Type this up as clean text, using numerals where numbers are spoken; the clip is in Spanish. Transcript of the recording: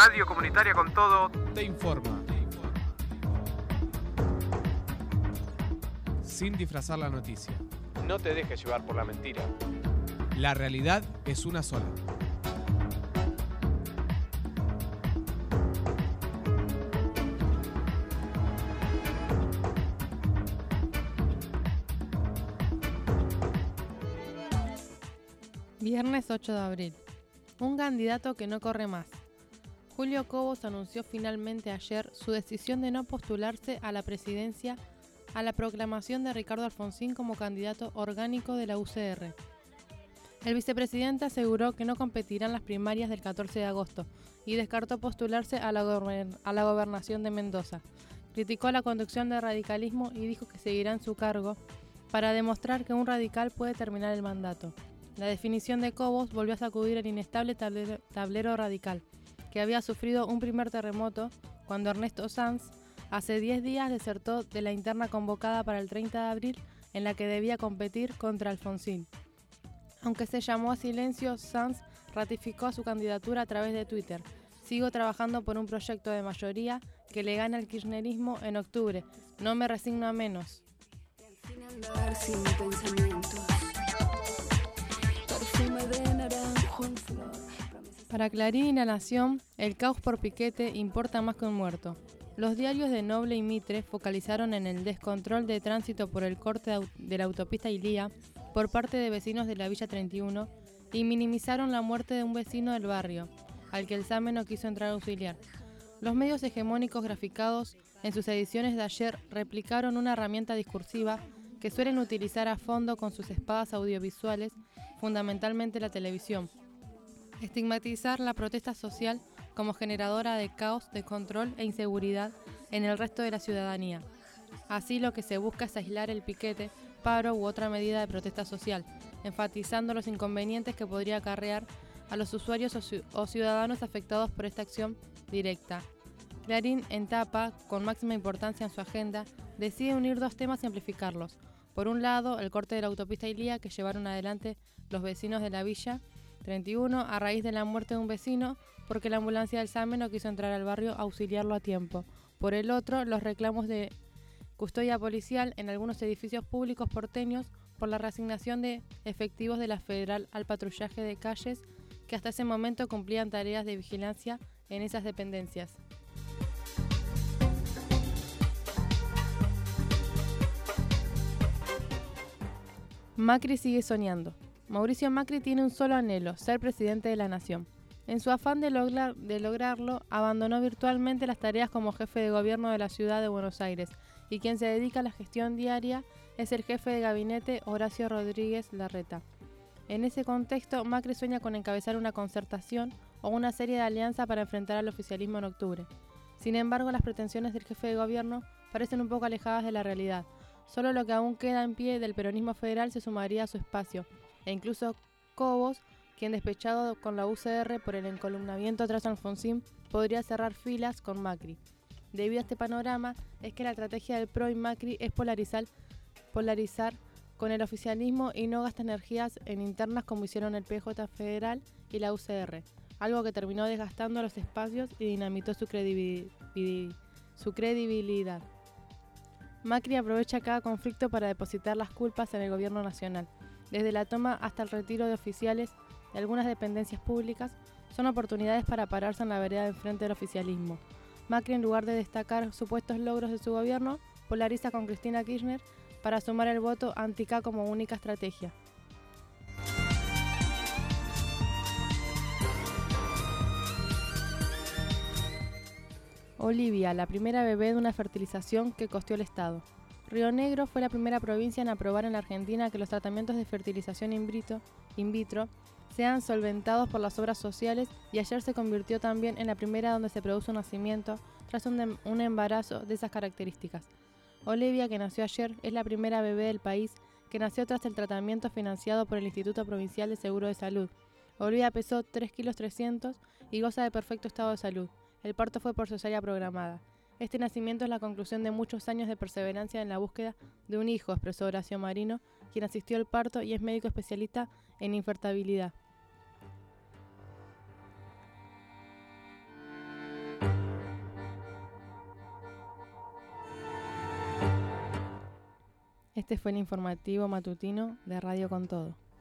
Radio Comunitaria con Todo te informa. Sin disfrazar la noticia. No te dejes llevar por la mentira. La realidad es una sola. Viernes 8 de abril. Un candidato que no corre más. Julio Cobos anunció finalmente ayer su decisión de no postularse a la presidencia a la proclamación de Ricardo Alfonsín como candidato orgánico de la UCR. El vicepresidente aseguró que no competirá en las primarias del 14 de agosto y descartó postularse a la gobernación de Mendoza. Criticó la conducción del radicalismo y dijo que seguirá en su cargo para demostrar que un radical puede terminar el mandato. La definición de Cobos volvió a sacudir el inestable tablero radical, que había sufrido un primer terremoto cuando Ernesto Sanz hace 10 días desertó de la interna convocada para el 30 de abril en la que debía competir contra Alfonsín. Aunque se llamó a silencio, Sanz ratificó su candidatura a través de Twitter. Sigo trabajando por un proyecto de mayoría que le gane al kirchnerismo en octubre. No me resigno a menos. Para Clarín y La Nación, el caos por piquete importa más que un muerto. Los diarios de Noble y Mitre focalizaron en el descontrol de tránsito por el corte de la autopista Ilía por parte de vecinos de la Villa 31 y minimizaron la muerte de un vecino del barrio, al que el SAME no quiso entrar a auxiliar. Los medios hegemónicos graficados en sus ediciones de ayer replicaron una herramienta discursiva que suelen utilizar a fondo con sus espadas audiovisuales, fundamentalmente la televisión. Estigmatizar la protesta social como generadora de caos, descontrol e inseguridad en el resto de la ciudadanía. Así lo que se busca es aislar el piquete, paro u otra medida de protesta social, enfatizando los inconvenientes que podría acarrear a los usuarios o ciudadanos afectados por esta acción directa. Clarín, en tapa, con máxima importancia en su agenda, decide unir dos temas y amplificarlos. Por un lado, el corte de la autopista Ilía que llevaron adelante los vecinos de la Villa 31 a raíz de la muerte de un vecino porque la ambulancia del SAME no quiso entrar al barrio a auxiliarlo a tiempo. Por el otro, los reclamos de custodia policial en algunos edificios públicos porteños por la reasignación de efectivos de la Federal al patrullaje de calles que hasta ese momento cumplían tareas de vigilancia en esas dependencias. Macri sigue soñando. Mauricio Macri tiene un solo anhelo, ser presidente de la nación. En su afán de lograrlo, abandonó virtualmente las tareas como jefe de gobierno de la ciudad de Buenos Aires, y quien se dedica a la gestión diaria es el jefe de gabinete Horacio Rodríguez Larreta. En ese contexto, Macri sueña con encabezar una concertación o una serie de alianzas para enfrentar al oficialismo en octubre. Sin embargo, las pretensiones del jefe de gobierno parecen un poco alejadas de la realidad. Solo lo que aún queda en pie del peronismo federal se sumaría a su espacio, e incluso Cobos, quien despechado con la UCR por el encolumnamiento tras Alfonsín, podría cerrar filas con Macri. Debido a este panorama, es que la estrategia del PRO y Macri es polarizar con el oficialismo y no gasta energías en internas como hicieron el PJ federal y la UCR, algo que terminó desgastando los espacios y dinamitó su credibilidad. Macri aprovecha cada conflicto para depositar las culpas en el gobierno nacional. Desde la toma hasta el retiro de oficiales de algunas dependencias públicas son oportunidades para pararse en la vereda de enfrente del oficialismo. Macri, en lugar de destacar supuestos logros de su gobierno, polariza con Cristina Kirchner para sumar el voto anti-K como única estrategia. Olivia, la primera bebé de una fertilización que costeó el Estado. Río Negro fue la primera provincia en aprobar en la Argentina que los tratamientos de fertilización in vitro sean solventados por las obras sociales y ayer se convirtió también en la primera donde se produce un nacimiento tras un embarazo de esas características. Olivia, que nació ayer, es la primera bebé del país que nació tras el tratamiento financiado por el Instituto Provincial de Seguro de Salud. Olivia pesó 3,3 kilos y goza de perfecto estado de salud. El parto fue por cesárea programada. Este nacimiento es la conclusión de muchos años de perseverancia en la búsqueda de un hijo, expresó Horacio Marino, quien asistió al parto y es médico especialista en infertilidad. Este fue el informativo matutino de Radio Con Todo.